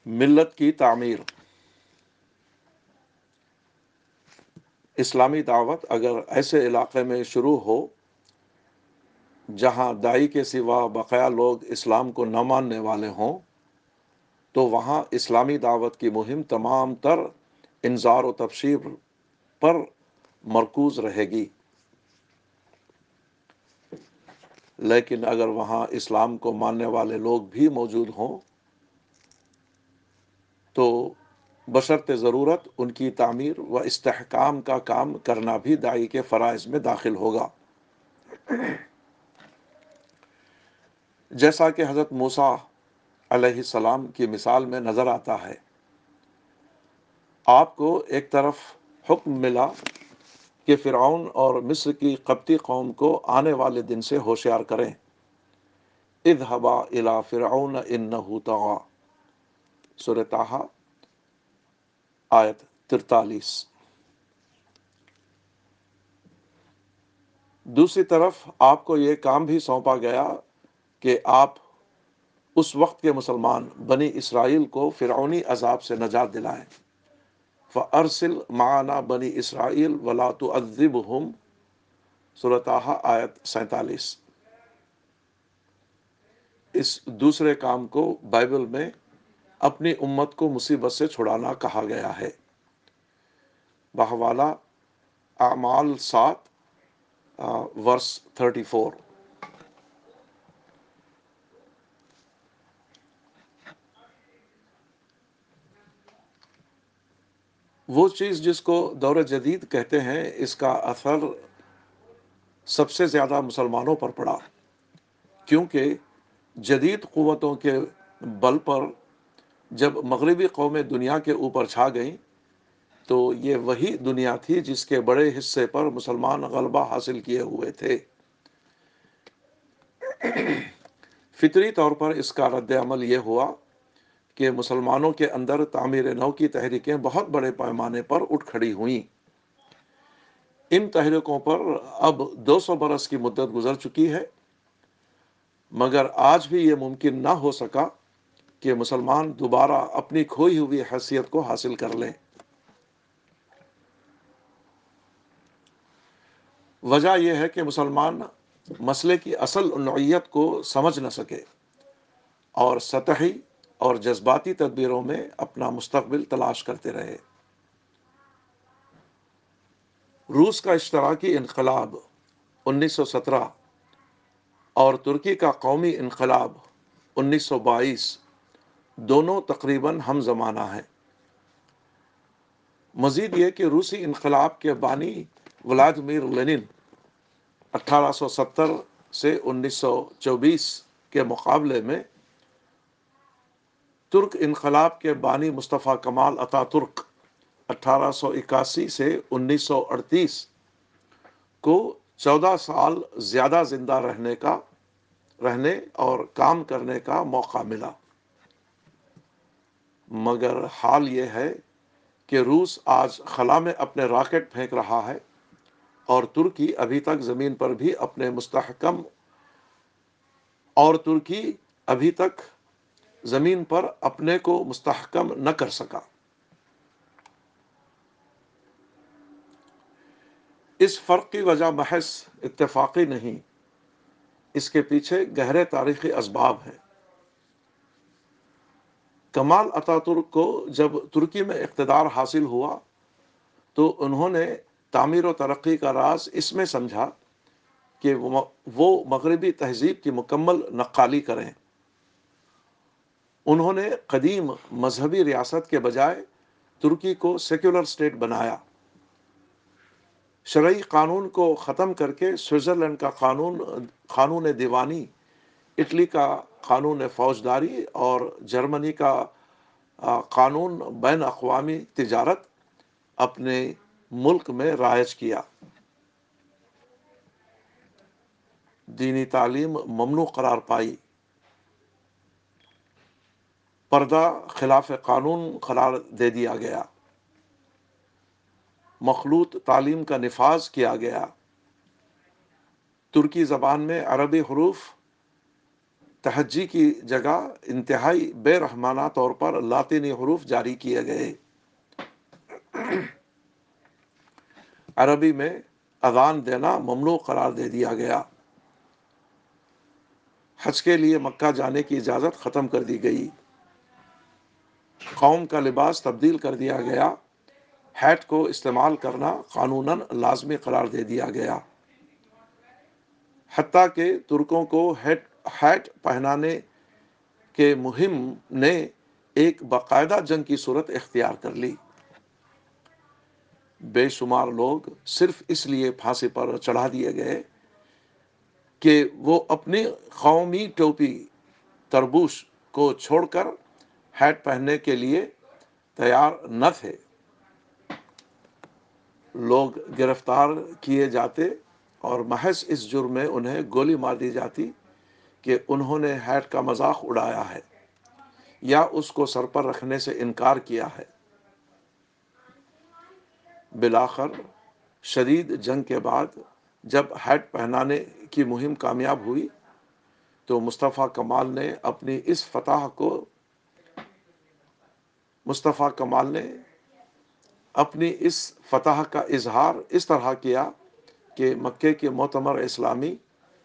ملت کی تعمیر۔ اسلامی دعوت اگر ایسے علاقے میں شروع ہو جہاں داعی کے سوا بقیہ لوگ اسلام کو نہ ماننے والے ہوں تو وہاں اسلامی دعوت کی مہم تمام تر انذار و تبشیر پر مرکوز رہے گی، لیکن اگر وہاں اسلام کو ماننے والے لوگ بھی موجود ہوں تو بشرط ضرورت ان کی تعمیر و استحکام کا کام کرنا بھی داعی کے فرائض میں داخل ہوگا، جیسا کہ حضرت موسیٰ علیہ السلام کی مثال میں نظر آتا ہے۔ آپ کو ایک طرف حکم ملا کہ فرعون اور مصر کی قبطی قوم کو آنے والے دن سے ہوشیار کریں، اذهبا الی فرعون انہ طغی، سورہ طٰہٰ آیت 43۔ دوسری طرف آپ کو یہ کام بھی سونپا گیا کہ آپ اس وقت کے مسلمان بنی اسرائیل کو فرعونی عذاب سے نجات دلائیں، فَأَرْسِلْ مَعَنَا بَنِي إِسْرَائِيلَ وَلَا تُعَذِّبْهُمْ، سورہ طٰہٰ آیت 47۔ اس دوسرے کام کو بائبل میں اپنی امت کو مصیبت سے چھڑانا کہا گیا ہے، بحوالہ اعمال 7 ورس 34۔ وہ چیز جس کو دور جدید کہتے ہیں، اس کا اثر سب سے زیادہ مسلمانوں پر پڑا، کیونکہ جدید قوتوں کے بل پر جب مغربی قومیں دنیا کے اوپر چھا گئیں تو یہ وہی دنیا تھی جس کے بڑے حصے پر مسلمان غلبہ حاصل کیے ہوئے تھے۔ فطری طور پر اس کا رد عمل یہ ہوا کہ مسلمانوں کے اندر تعمیر نو کی تحریکیں بہت بڑے پیمانے پر اٹھ کھڑی ہوئیں۔ ان تحریکوں پر اب 200 برس کی مدت گزر چکی ہے، مگر آج بھی یہ ممکن نہ ہو سکا کہ مسلمان دوبارہ اپنی کھوئی ہوئی حیثیت کو حاصل کر لیں۔ وجہ یہ ہے کہ مسلمان مسئلے کی اصل نوعیت کو سمجھ نہ سکے اور سطحی اور جذباتی تدبیروں میں اپنا مستقبل تلاش کرتے رہے۔ روس کا اشتراکی انقلاب 1917 اور ترکی کا قومی انقلاب 1922 دونوں تقریباً ہم زمانہ ہیں۔ مزید یہ کہ روسی انقلاب کے بانی ولادیمیر لینن 1870 سے 1924 کے مقابلے میں ترک انقلاب کے بانی مصطفیٰ کمال اتا ترک 1881 سے 1938 کو 14 سال زیادہ زندہ رہنے اور کام کرنے کا موقع ملا، مگر حال یہ ہے کہ روس آج خلا میں اپنے راکٹ پھینک رہا ہے اور ترکی ابھی تک زمین پر اپنے کو مستحکم نہ کر سکا۔ اس فرق کی وجہ محض اتفاقی نہیں، اس کے پیچھے گہرے تاریخی اسباب ہیں۔ کمال اتا ترک کو جب ترکی میں اقتدار حاصل ہوا تو انہوں نے تعمیر و ترقی کا راز اس میں سمجھا کہ وہ مغربی تہذیب کی مکمل نقالی کریں۔ انہوں نے قدیم مذہبی ریاست کے بجائے ترکی کو سیکولر اسٹیٹ بنایا، شرعی قانون کو ختم کر کے سوئٹزرلینڈ کا قانون دیوانی، اٹلی کا قانون فوجداری اور جرمنی کا قانون بین الاقوامی تجارت اپنے ملک میں رائج کیا۔ دینی تعلیم ممنوع قرار پائی، پردہ خلاف قانون قرار دے دیا گیا، مخلوط تعلیم کا نفاذ کیا گیا، ترکی زبان میں عربی حروف تہجی کی جگہ انتہائی بے رحمانہ طور پر لاطینی حروف جاری کیے گئے۔ عربی میں اذان دینا ممنوع قرار دے دیا گیا۔ حج کے لیے مکہ جانے کی اجازت ختم کر دی گئی۔ قوم کا لباس تبدیل کر دیا گیا۔ ہیٹ کو استعمال کرنا قانوناً لازمی قرار دے دیا گیا۔ حتیٰ کہ ترکوں کو ہیٹ پہنانے کے مہم نے ایک باقاعدہ جنگ کی صورت اختیار کر لی۔ بے شمار لوگ صرف اس لیے پھانسی پر چڑھا دیے گئے کہ وہ اپنی قومی ٹوپی تربوش کو چھوڑ کر ہیٹ پہننے کے لیے تیار نہ تھے۔ لوگ گرفتار کیے جاتے اور محض اس جرم میں انہیں گولی مار دی جاتی کہ انہوں نے ہیٹ کا مذاق اڑایا ہے یا اس کو سر پر رکھنے سے انکار کیا ہے۔ بالآخر شدید جنگ کے بعد جب ہیٹ پہنانے کی مہم کامیاب ہوئی تو مصطفیٰ کمال نے اپنی اس فتح کا اظہار اس طرح کیا کہ مکے کے مؤتمر اسلامی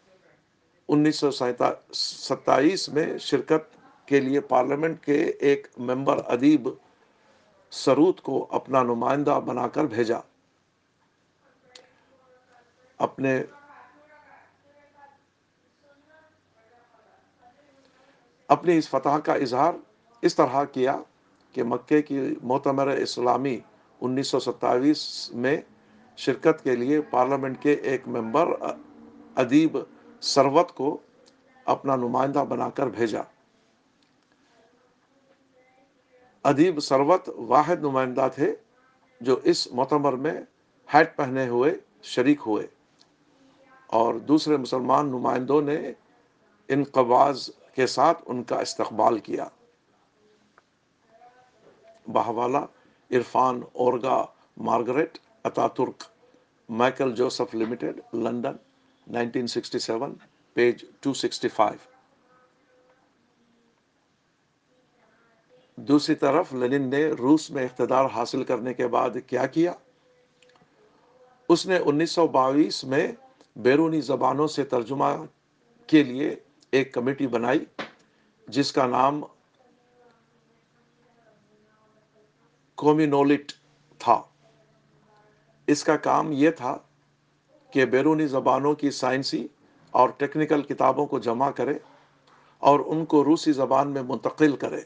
1927 میں شرکت کے لیے پارلیمنٹ کے ایک ممبر ادیب سرود کو اپنا نمائندہ بنا کر بھیجا۔ اپنی اس فتح کا اظہار اس طرح کیا کہ مکے کی مؤتمر اسلامی 1927 میں شرکت کے لیے پارلیمنٹ کے ایک ممبر ادیب ثروت کو اپنا نمائندہ بنا کر بھیجا۔ ادیب ثروت واحد نمائندہ تھے جو اس مؤتمر میں ہیٹ پہنے ہوئے شریک ہوئے، اور دوسرے مسلمان نمائندوں نے انقباض کے ساتھ ان کا استقبال کیا۔ بحوالہ Irfan Orga Margaret Ataturk, Michael Joseph limited, London, 1967، page 265۔ دوسری طرف لینن نے روس میں اقتدار حاصل کرنے کے بعد کیا کیا؟ اس نے 1922 میں بیرونی زبانوں سے ترجمہ کے لیے ایک کمیٹی بنائی جس کا نام کومینولٹ تھا۔ اس کا کام یہ تھا کہ بیرونی زبانوں کی سائنسی اور ٹیکنیکل کتابوں کو جمع کرے اور ان کو روسی زبان میں منتقل کرے۔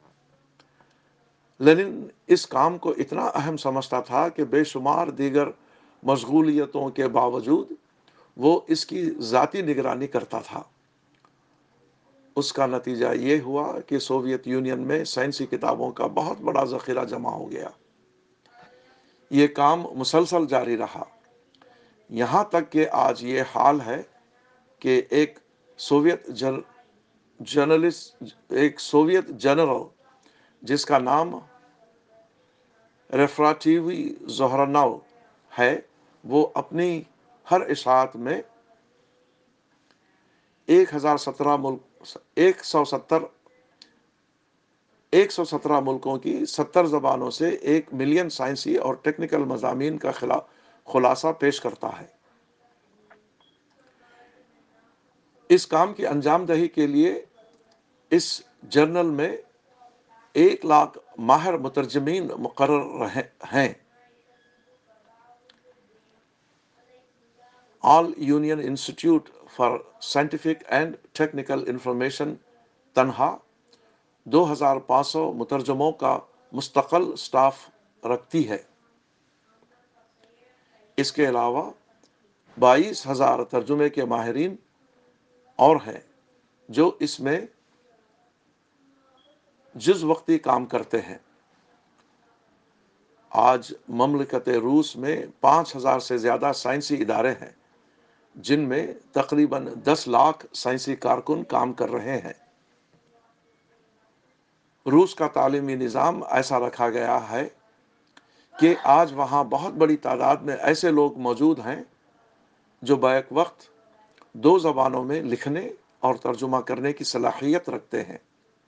لینن اس کام کو اتنا اہم سمجھتا تھا کہ بے شمار دیگر مشغولیتوں کے باوجود وہ اس کی ذاتی نگرانی کرتا تھا۔ اس کا نتیجہ یہ ہوا کہ سوویت یونین میں سائنسی کتابوں کا بہت بڑا ذخیرہ جمع ہو گیا۔ یہ کام مسلسل جاری رہا، یہاں تک کہ آج یہ حال ہے کہ ایک سوویت جنرل جس کا نام ریفراٹیوی زہرانوو ہے، وہ اپنی ہر اشاعت میں 117 ملکوں کی 70 زبانوں سے 1 ملین سائنسی اور ٹیکنیکل مضامین کا خلاصہ پیش کرتا ہے۔ اس کام کی انجام دہی کے لیے اس جرنل میں 1,00,000 ماہر مترجمین مقرر ہیں۔ All Union Institute for Scientific and Technical Information تنہا 2,500 مترجموں کا مستقل سٹاف رکھتی ہے۔ اس کے علاوہ 22,000 ترجمے کے ماہرین اور ہیں جو اس میں جز وقتی کام کرتے ہیں۔ آج مملکت روس میں 5,000 سے زیادہ سائنسی ادارے ہیں جن میں تقریباً 10 لاکھ سائنسی کارکن کام کر رہے ہیں۔ روس کا تعلیمی نظام ایسا رکھا گیا ہے کہ آج وہاں بہت بڑی تعداد میں ایسے لوگ موجود ہیں جو بیک وقت 2 زبانوں میں لکھنے اور ترجمہ کرنے کی صلاحیت رکھتے ہیں۔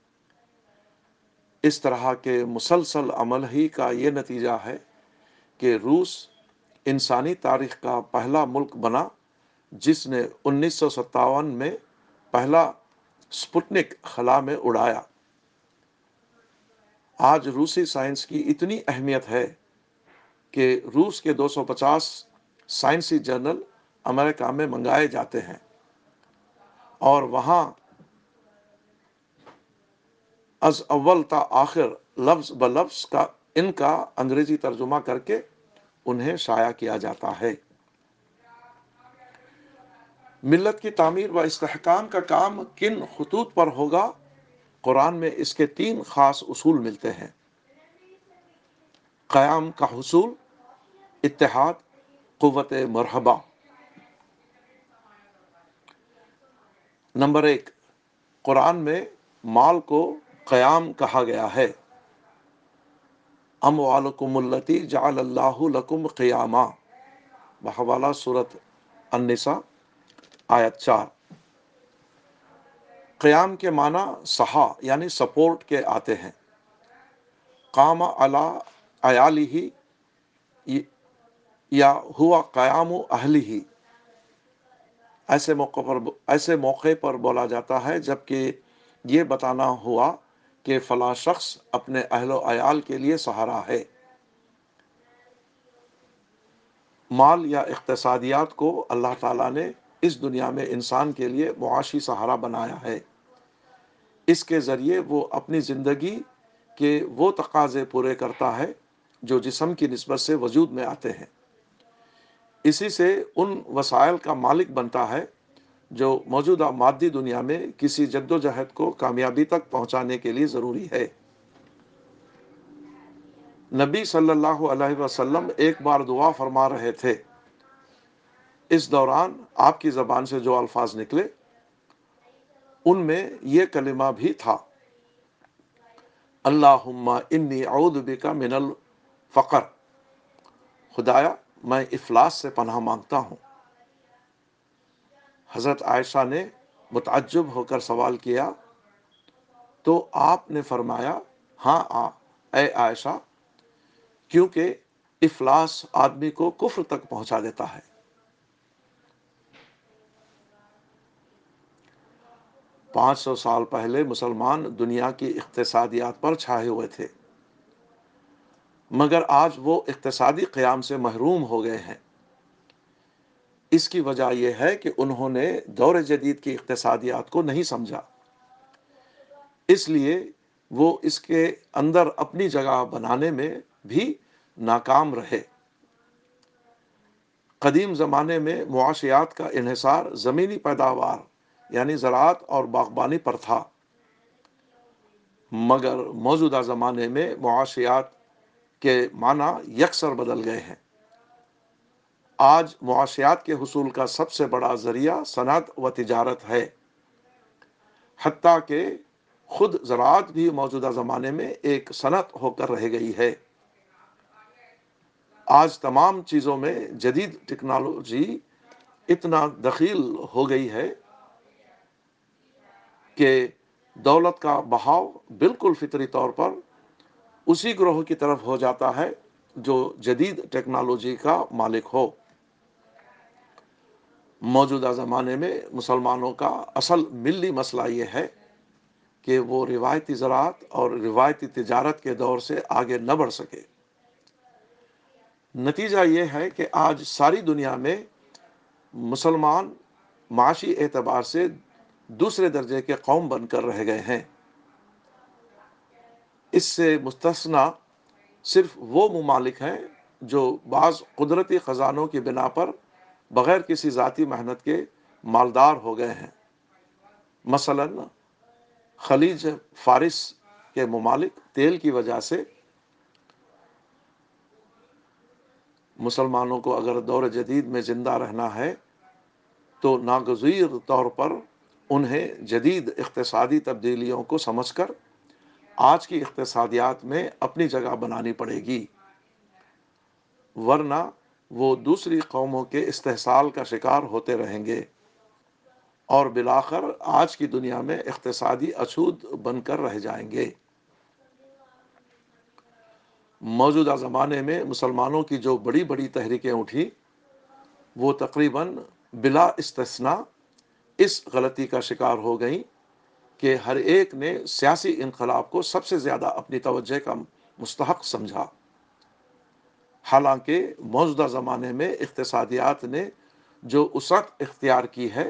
اس طرح کے مسلسل عمل ہی کا یہ نتیجہ ہے کہ روس انسانی تاریخ کا پہلا ملک بنا جس نے 1957 میں پہلا سپوتنک خلا میں اڑایا۔ آج روسی سائنس کی اتنی اہمیت ہے کہ روس کے 250 سائنسی جرنل امریکہ میں منگائے جاتے ہیں اور وہاں از اول تا آخر لفظ بلفظ ان کا انگریزی ترجمہ کر کے انہیں شائع کیا جاتا ہے۔ ملت کی تعمیر و استحکام کا کام کن خطوط پر ہوگا؟ قرآن میں اس کے 3 خاص اصول ملتے ہیں: قیام کا حصول، اتحاد، قوت مرحبہ۔ نمبر 1، قرآن میں مال کو قیام کہا گیا ہے۔ اموالکم التی جعل اللہ لکم قیاما، بحوالہ سورۃ النساء آیت 4۔ قیام کے معنی سہا یعنی سپورٹ کے آتے ہیں۔ قام علی عیالہ یا ہوا قیام اہلہ، ایسے موقع پر بولا جاتا ہے جبکہ یہ بتانا ہوا کہ فلاں شخص اپنے اہل و عیال کے لیے سہارا ہے۔ مال یا اقتصادیات کو اللہ تعالیٰ نے اس دنیا میں انسان کے لیے معاشی سہارا بنایا ہے۔ اس کے ذریعے وہ اپنی زندگی کے وہ تقاضے پورے کرتا ہے جو جسم کی نسبت سے وجود میں آتے ہیں۔ اسی سے ان وسائل کا مالک بنتا ہے جو موجودہ مادی دنیا میں کسی جد و جہد کو کامیابی تک پہنچانے کے لیے ضروری ہے۔ نبی صلی اللہ علیہ وسلم ایک بار دعا فرما رہے تھے۔ اس دوران آپ کی زبان سے جو الفاظ نکلے ان میں یہ کلمہ بھی تھا: اللہم انی اعوذ بک من الفقر، خدایا میں افلاس سے پناہ مانگتا ہوں۔ حضرت عائشہ نے متعجب ہو کر سوال کیا تو آپ نے فرمایا، ہاں اے عائشہ، کیونکہ افلاس آدمی کو کفر تک پہنچا دیتا ہے۔ 500 سال پہلے مسلمان دنیا کی اقتصادیات پر چھائے ہوئے تھے، مگر آج وہ اقتصادی قیام سے محروم ہو گئے ہیں۔ اس کی وجہ یہ ہے کہ انہوں نے دور جدید کی اقتصادیات کو نہیں سمجھا، اس لیے وہ اس کے اندر اپنی جگہ بنانے میں بھی ناکام رہے۔ قدیم زمانے میں معاشیات کا انحصار زمینی پیداوار یعنی زراعت اور باغبانی پر تھا، مگر موجودہ زمانے میں معاشیات کے معنی یکسر بدل گئے ہیں۔ آج معاشیات کے حصول کا سب سے بڑا ذریعہ صنعت و تجارت ہے، حتیٰ کہ خود زراعت بھی موجودہ زمانے میں ایک صنعت ہو کر رہ گئی ہے۔ آج تمام چیزوں میں جدید ٹیکنالوجی اتنا دخیل ہو گئی ہے کہ دولت کا بہاؤ بالکل فطری طور پر اسی گروہ کی طرف ہو جاتا ہے جو جدید ٹیکنالوجی کا مالک ہو۔ موجودہ زمانے میں مسلمانوں کا اصل ملی مسئلہ یہ ہے کہ وہ روایتی زراعت اور روایتی تجارت کے دور سے آگے نہ بڑھ سکے۔ نتیجہ یہ ہے کہ آج ساری دنیا میں مسلمان معاشی اعتبار سے دوسرے درجے کے قوم بن کر رہ گئے ہیں۔ اس سے مستثنی صرف وہ ممالک ہیں جو بعض قدرتی خزانوں کی بنا پر بغیر کسی ذاتی محنت کے مالدار ہو گئے ہیں۔ مثلا خلیج فارس کے ممالک تیل کی وجہ سے مسلمانوں کو اگر دور جدید میں زندہ رہنا ہے تو ناگزیر طور پر انہیں جدید اقتصادی تبدیلیوں کو سمجھ کر آج کی اقتصادیات میں اپنی جگہ بنانی پڑے گی، ورنہ وہ دوسری قوموں کے استحصال کا شکار ہوتے رہیں گے اور بالآخر آج کی دنیا میں اقتصادی اچھوت بن کر رہ جائیں گے۔ موجودہ زمانے میں مسلمانوں کی جو بڑی بڑی تحریکیں اٹھی وہ تقریباً بلا استثناء اس غلطی کا شکار ہو گئیں کہ ہر ایک نے سیاسی انقلاب کو سب سے زیادہ اپنی توجہ کا مستحق سمجھا، حالانکہ موجودہ زمانے میں اقتصادیات نے جو وسعت اختیار کی ہے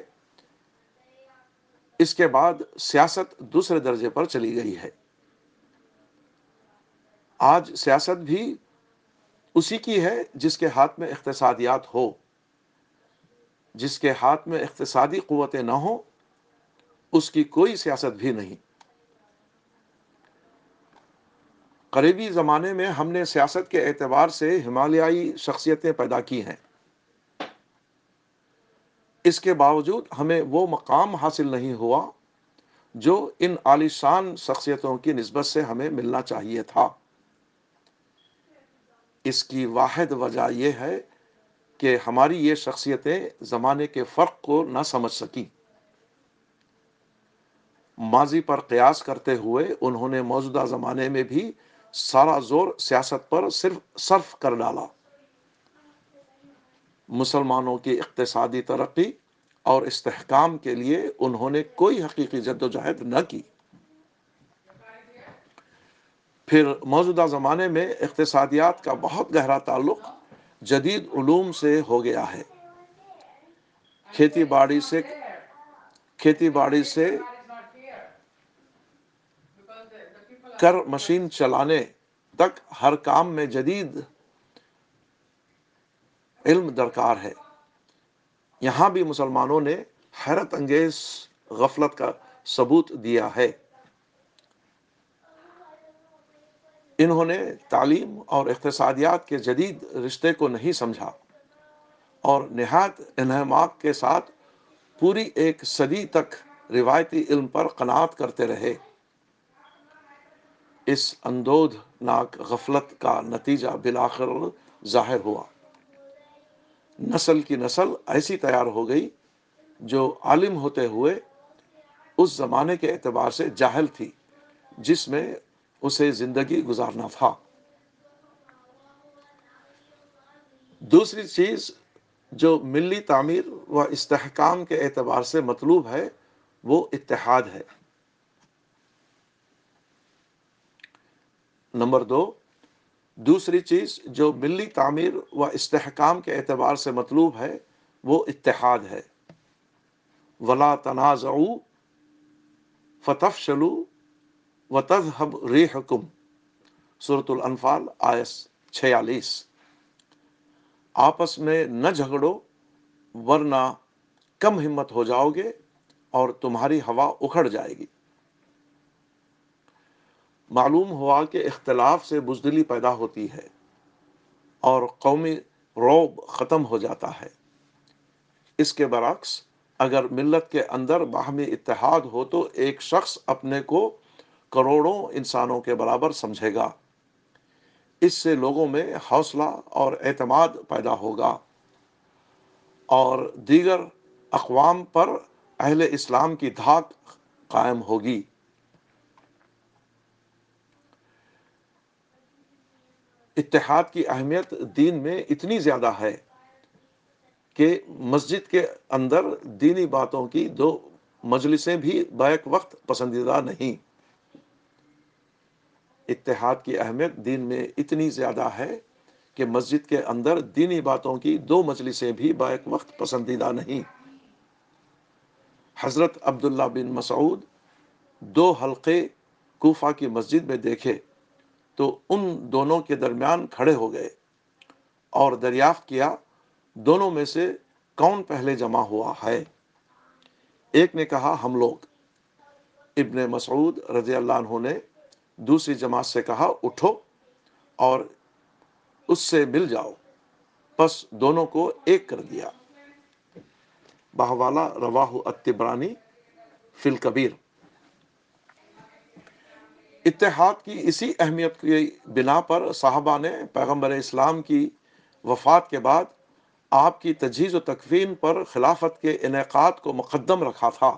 اس کے بعد سیاست دوسرے درجے پر چلی گئی ہے۔ آج سیاست بھی اسی کی ہے جس کے ہاتھ میں اقتصادیات ہو، جس کے ہاتھ میں اقتصادی قوتیں نہ ہوں اس کی کوئی سیاست بھی نہیں۔ قریبی زمانے میں ہم نے سیاست کے اعتبار سے ہمالیائی شخصیتیں پیدا کی ہیں، اس کے باوجود ہمیں وہ مقام حاصل نہیں ہوا جو ان عالی شان شخصیتوں کی نسبت سے ہمیں ملنا چاہیے تھا۔ اس کی واحد وجہ یہ ہے کہ ہماری یہ شخصیتیں زمانے کے فرق کو نہ سمجھ سکیں۔ ماضی پر قیاس کرتے ہوئے انہوں نے موجودہ زمانے میں بھی سارا زور سیاست پر صرف کر ڈالا۔ مسلمانوں کی اقتصادی ترقی اور استحکام کے لیے انہوں نے کوئی حقیقی جدوجہد نہ کی۔ پھر موجودہ زمانے میں اقتصادیات کا بہت گہرا تعلق جدید علوم سے ہو گیا ہے۔ کھیتی باڑی سے کر مشین چلانے تک ہر کام میں جدید علم درکار ہے۔ یہاں بھی مسلمانوں نے حیرت انگیز غفلت کا ثبوت دیا ہے۔ انہوں نے تعلیم اور اقتصادیات کے جدید رشتے کو نہیں سمجھا اور نہایت انہماک کے ساتھ پوری ایک صدی تک روایتی علم پر قناعت کرتے رہے۔ اس اندودھ ناک غفلت کا نتیجہ بالآخر ظاہر ہوا۔ نسل کی نسل ایسی تیار ہو گئی جو عالم ہوتے ہوئے اس زمانے کے اعتبار سے جاہل تھی جس میں اسے زندگی گزارنا تھا۔ دوسری چیز جو ملی تعمیر و استحکام کے اعتبار سے مطلوب ہے وہ اتحاد ہے۔ نمبر 2، دوسری چیز جو ملی تعمیر و استحکام کے اعتبار سے مطلوب ہے وہ اتحاد ہے۔ وَلَا تَنَازَعُوا فَتَفْشَلُوا وَتَذْهَبْ رِيحُكُمْ، سورۃ الانفال آیت 46۔ آپس میں نہ جھگڑو ورنہ کم ہمت ہو جاؤ گے اور تمہاری ہوا اکھڑ جائے گی۔ معلوم ہوا کہ اختلاف سے بزدلی پیدا ہوتی ہے اور قومی رعب ختم ہو جاتا ہے۔ اس کے برعکس اگر ملت کے اندر باہمی اتحاد ہو تو ایک شخص اپنے کو کروڑوں انسانوں کے برابر سمجھے گا۔ اس سے لوگوں میں حوصلہ اور اعتماد پیدا ہوگا اور دیگر اقوام پر اہل اسلام کی دھاک قائم ہوگی۔ اتحاد کی اہمیت دین میں اتنی زیادہ ہے کہ مسجد کے اندر دینی باتوں کی 2 مجلسیں بھی بیک وقت پسندیدہ نہیں۔ اتحاد کی اہمیت دین میں اتنی زیادہ ہے کہ مسجد کے اندر دینی باتوں کی 2 مجلسیں بھی بیک وقت پسندیدہ نہیں۔ حضرت عبداللہ بن مسعود 2 حلقے کوفہ کی مسجد میں دیکھے تو ان دونوں کے درمیان کھڑے ہو گئے اور دریافت کیا دونوں میں سے کون پہلے جمع ہوا ہے؟ ایک نے کہا ہم لوگ۔ ابن مسعود رضی اللہ عنہ نے دوسری جماعت سے کہا اٹھو اور اس سے مل جاؤ، پس دونوں کو ایک کر دیا۔ بحوالہ رواہ الطبرانی فی الکبیر۔ اتحاد کی اسی اہمیت کی بنا پر صحابہ نے پیغمبر اسلام کی وفات کے بعد آپ کی تجہیز و تکفین پر خلافت کے انعقاد کو مقدم رکھا تھا۔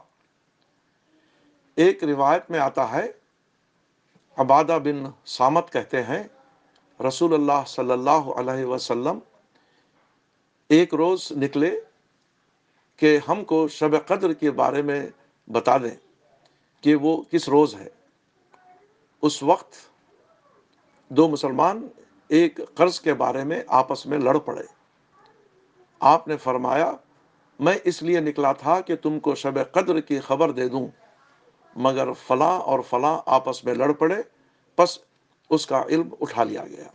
ایک روایت میں آتا ہے، عبادہ بن صامت کہتے ہیں، رسول اللہ صلی اللہ علیہ وسلم ایک روز نکلے کہ ہم کو شب قدر کے بارے میں بتا دیں کہ وہ کس روز ہے۔ اس وقت دو مسلمان ایک قرض کے بارے میں آپس میں لڑ پڑے۔ آپ نے فرمایا، میں اس لیے نکلا تھا کہ تم کو شب قدر کی خبر دے دوں، مگر فلاں اور فلاں آپس میں لڑ پڑے، پس اس کا علم اٹھا لیا گیا۔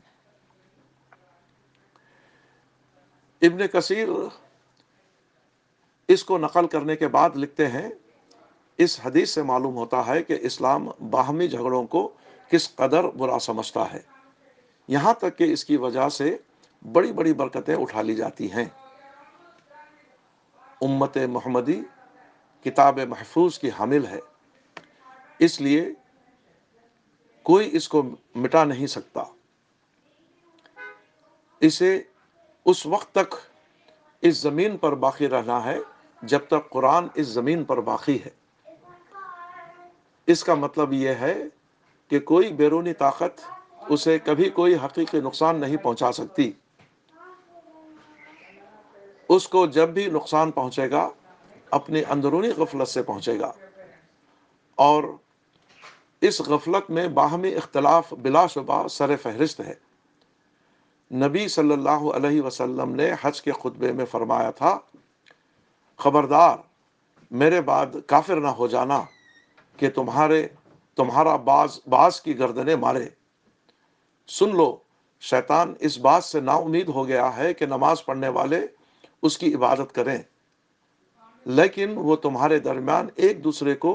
ابن کثیر اس کو نقل کرنے کے بعد لکھتے ہیں، اس حدیث سے معلوم ہوتا ہے کہ اسلام باہمی جھگڑوں کو کس قدر برا سمجھتا ہے، یہاں تک کہ اس کی وجہ سے بڑی بڑی برکتیں اٹھا لی جاتی ہیں۔ امت محمدی کتاب محفوظ کی حامل ہے، اس لیے کوئی اس کو مٹا نہیں سکتا۔ اسے اس وقت تک اس زمین پر باقی رہنا ہے جب تک قرآن اس زمین پر باقی ہے۔ اس کا مطلب یہ ہے کہ کوئی بیرونی طاقت اسے کبھی کوئی حقیقی نقصان نہیں پہنچا سکتی۔ اس کو جب بھی نقصان پہنچے گا اپنی اندرونی غفلت سے پہنچے گا، اور اس غفلت میں باہمی اختلاف بلا شبہ سر فہرست ہے۔ نبی صلی اللہ علیہ وسلم نے حج کے خطبے میں فرمایا تھا، خبردار میرے بعد کافر نہ ہو جانا کہ تمہارا باز کی گردنیں مارے۔ سن لو، شیطان اس بات سے نا امید ہو گیا ہے کہ نماز پڑھنے والے اس کی عبادت کریں، لیکن وہ تمہارے درمیان ایک دوسرے کو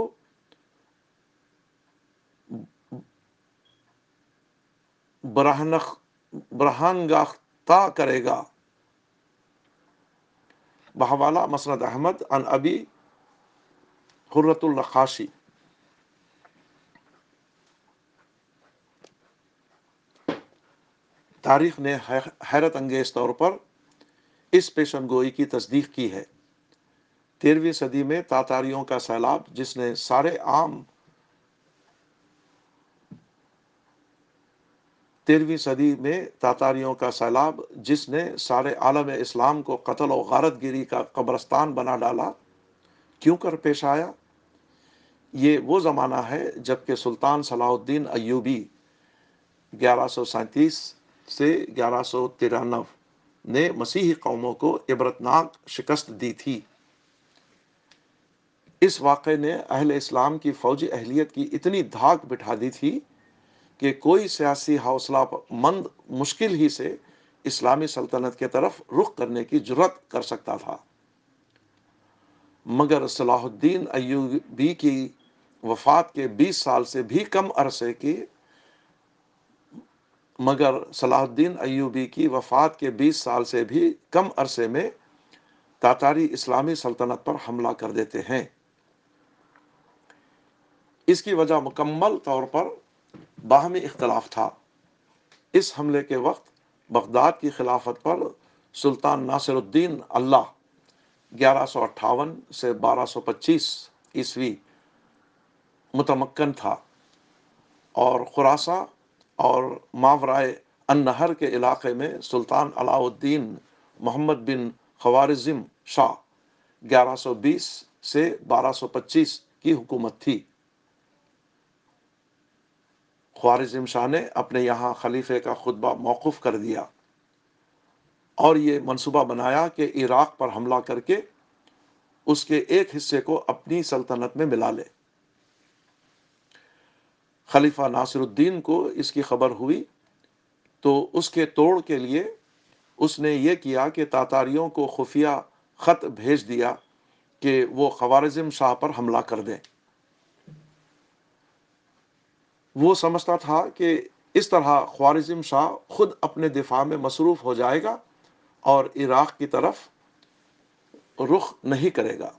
برہنگاختہ کرے گا۔ بحوالہ مسند احمد عن ابی حرۃ الرقاشی۔ تاریخ نے حیرت انگیز طور پر اس پیشن گوئی کی تصدیق کی ہے۔ 13ویں صدی میں تاتاریوں کا سیلاب جس نے سارے عالم اسلام کو قتل و غارت گیری کا قبرستان بنا ڈالا، کیوں کر پیش آیا؟ یہ وہ زمانہ ہے جب کہ سلطان صلاح الدین ایوبی 1137 سے 1193 نے مسیحی قوموں کو عبرتناک شکست دی تھی۔ اس واقعے نے اہل اسلام کی فوجی اہلیت کی اتنی دھاک بٹھا دی تھی کہ کوئی سیاسی حوصلہ مند مشکل ہی سے اسلامی سلطنت کے طرف رخ کرنے کی جرات کر سکتا تھا۔ مگر صلاح الدین ایوبی کی وفات کے 20 سال سے بھی کم عرصے میں تاتاری اسلامی سلطنت پر حملہ کر دیتے ہیں۔ اس کی وجہ مکمل طور پر باہمی اختلاف تھا۔ اس حملے کے وقت بغداد کی خلافت پر سلطان ناصر الدین اللہ 1158 سے 1225 عیسوی متمکن تھا، اور خراساں اور ماورائے النہر کے علاقے میں سلطان علاء الدین محمد بن خوارزم شاہ 1120 سے 1225 کی حکومت تھی۔ خوارزم شاہ نے اپنے یہاں خلیفے کا خطبہ موقوف کر دیا اور یہ منصوبہ بنایا کہ عراق پر حملہ کر کے اس کے ایک حصے کو اپنی سلطنت میں ملا لے۔ خلیفہ ناصر الدین کو اس کی خبر ہوئی تو اس کے توڑ کے لیے اس نے یہ کیا کہ تاتاریوں کو خفیہ خط بھیج دیا کہ وہ خوارزم شاہ پر حملہ کر دیں۔ وہ سمجھتا تھا کہ اس طرح خوارزم شاہ خود اپنے دفاع میں مصروف ہو جائے گا اور عراق کی طرف رخ نہیں کرے گا۔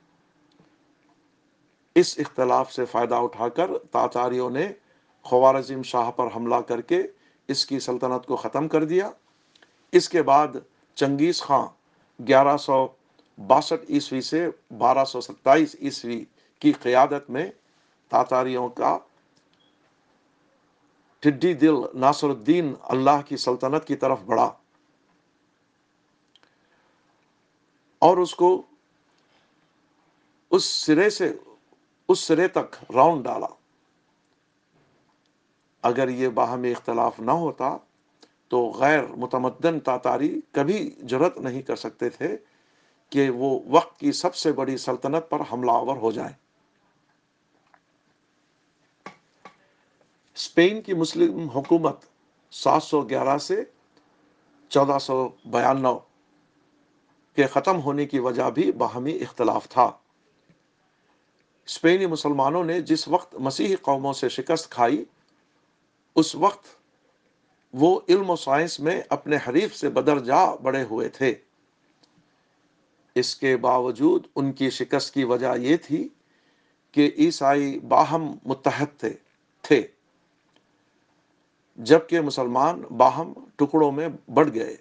اس اختلاف سے فائدہ اٹھا کر تاتاریوں نے خوارزم شاہ پر حملہ کر کے اس کی سلطنت کو ختم کر دیا۔ اس کے بعد چنگیز خان 1162 سے 1227 کی قیادت میں تاتاریوں کا ٹڈی دل ناصر الدین اللہ کی سلطنت کی طرف بڑھا اور اس کو اس سرے تک راؤنڈ ڈالا۔ اگر یہ باہمی اختلاف نہ ہوتا تو غیر متمدن تاتاری کبھی جرأت نہیں کر سکتے تھے کہ وہ وقت کی سب سے بڑی سلطنت پر حملہ آور ہو جائیں۔ اسپین کی مسلم حکومت 711 سے 1492 کے ختم ہونے کی وجہ بھی باہمی اختلاف تھا۔ اسپینی مسلمانوں نے جس وقت مسیحی قوموں سے شکست کھائی، اس وقت وہ علم و سائنس میں اپنے حریف سے بدرجہ بڑھے ہوئے تھے۔ اس کے باوجود ان کی شکست کی وجہ یہ تھی کہ عیسائی باہم متحد تھے جبکہ مسلمان باہم ٹکڑوں میں بٹ گئے۔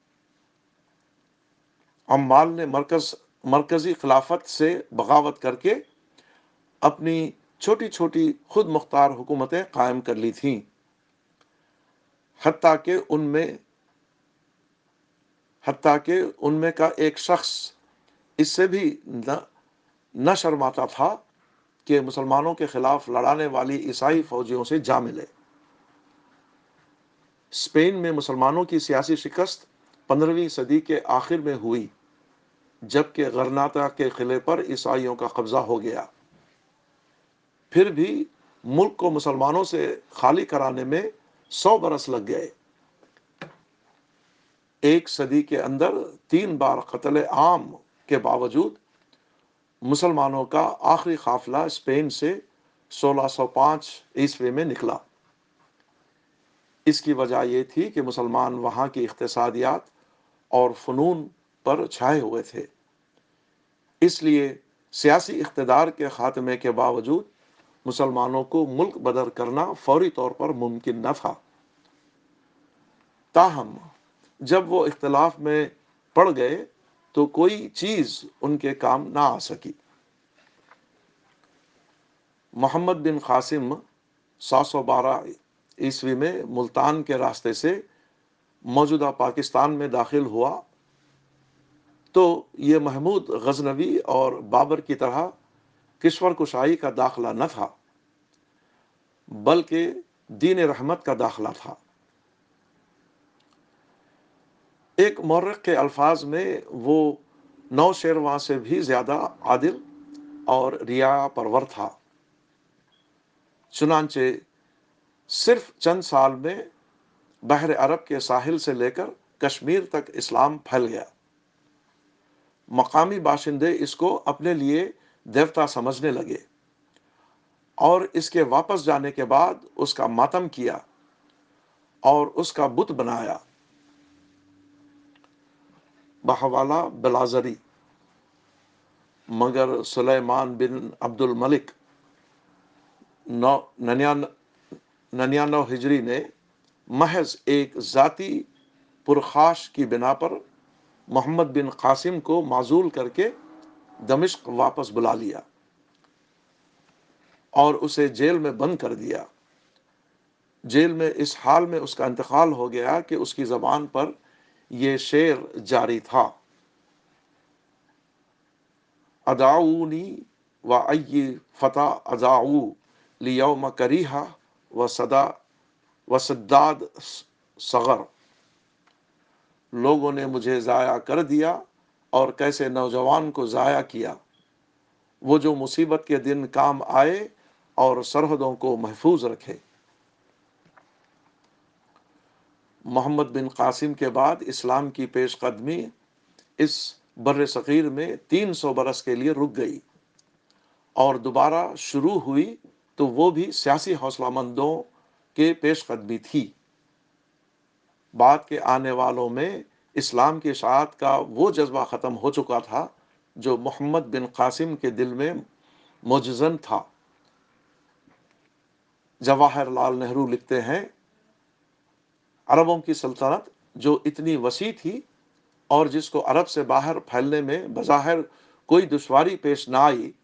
عمال نے مرکزی خلافت سے بغاوت کر کے اپنی چھوٹی چھوٹی خود مختار حکومتیں قائم کر لی تھیں، حتیٰ کہ ان میں کا ایک شخص اس سے بھی نہ شرماتا تھا کہ مسلمانوں کے خلاف لڑانے والی عیسائی فوجیوں سے جا ملے۔ اسپین میں مسلمانوں کی سیاسی شکست 15ویں صدی کے آخر میں ہوئی، جبکہ غرناطہ کے قلعے پر عیسائیوں کا قبضہ ہو گیا۔ پھر بھی ملک کو مسلمانوں سے خالی کرانے میں 100 برس لگ گئے۔ ایک صدی کے اندر 3 بار قتل عام کے باوجود مسلمانوں کا آخری قافلہ اسپین سے 1605 میں نکلا۔ اس کی وجہ یہ تھی کہ مسلمان وہاں کی اقتصادیات اور فنون پر چھائے ہوئے تھے، اس لیے سیاسی اقتدار کے خاتمے کے باوجود مسلمانوں کو ملک بدر کرنا فوری طور پر ممکن نہ تھا۔ تاہم جب وہ اختلاف میں پڑ گئے تو کوئی چیز ان کے کام نہ آ سکی۔ محمد بن قاسم 712 میں ملتان کے راستے سے موجودہ پاکستان میں داخل ہوا تو یہ محمود غزنوی اور بابر کی طرح کشور کشائی کا داخلہ نہ تھا، بلکہ دین رحمت کا داخلہ تھا۔ ایک مورخ کے الفاظ میں وہ نوشیروان سے بھی زیادہ عادل اور رعایا پرور تھا۔ چنانچہ صرف چند سال میں بحر عرب کے ساحل سے لے کر کشمیر تک اسلام پھیل گیا۔ مقامی باشندے اس کو اپنے لیے دیوتا سمجھنے لگے اور اس کے واپس جانے کے بعد اس کا ماتم کیا اور اس کا بت بنایا۔ بحوالہ بلازری، مگر سلیمان بن عبد الملک 99 ہجری نے محض ایک ذاتی پرخاش کی بنا پر محمد بن قاسم کو معزول کر کے دمشق واپس بلا لیا اور اسے جیل میں بند کر دیا۔ جیل میں اس حال میں اس کا انتقال ہو گیا کہ اس کی زبان پر یہ شعر جاری تھا: ادعونی و ای فتى ادعو لیوم کریہا و سداد صغر۔ لوگوں نے مجھے ضائع کر دیا اور کیسے نوجوان کو ضائع کیا، وہ جو مصیبت کے دن کام آئے اور سرحدوں کو محفوظ رکھے۔ محمد بن قاسم کے بعد اسلام کی پیش قدمی اس بر صغیر میں 300 برس کے لیے رک گئی اور دوبارہ شروع ہوئی تو وہ بھی سیاسی حوصلہ مندوں کے پیش قدمی تھی۔ بعد کے آنے والوں میں اسلام کی اشاعت کا وہ جذبہ ختم ہو چکا تھا جو محمد بن قاسم کے دل میں مجزن تھا۔ جواہر لال نہرو لکھتے ہیں: عربوں کی سلطنت جو اتنی وسیع تھی اور جس کو عرب سے باہر پھیلنے میں بظاہر کوئی دشواری پیش نہ آئی،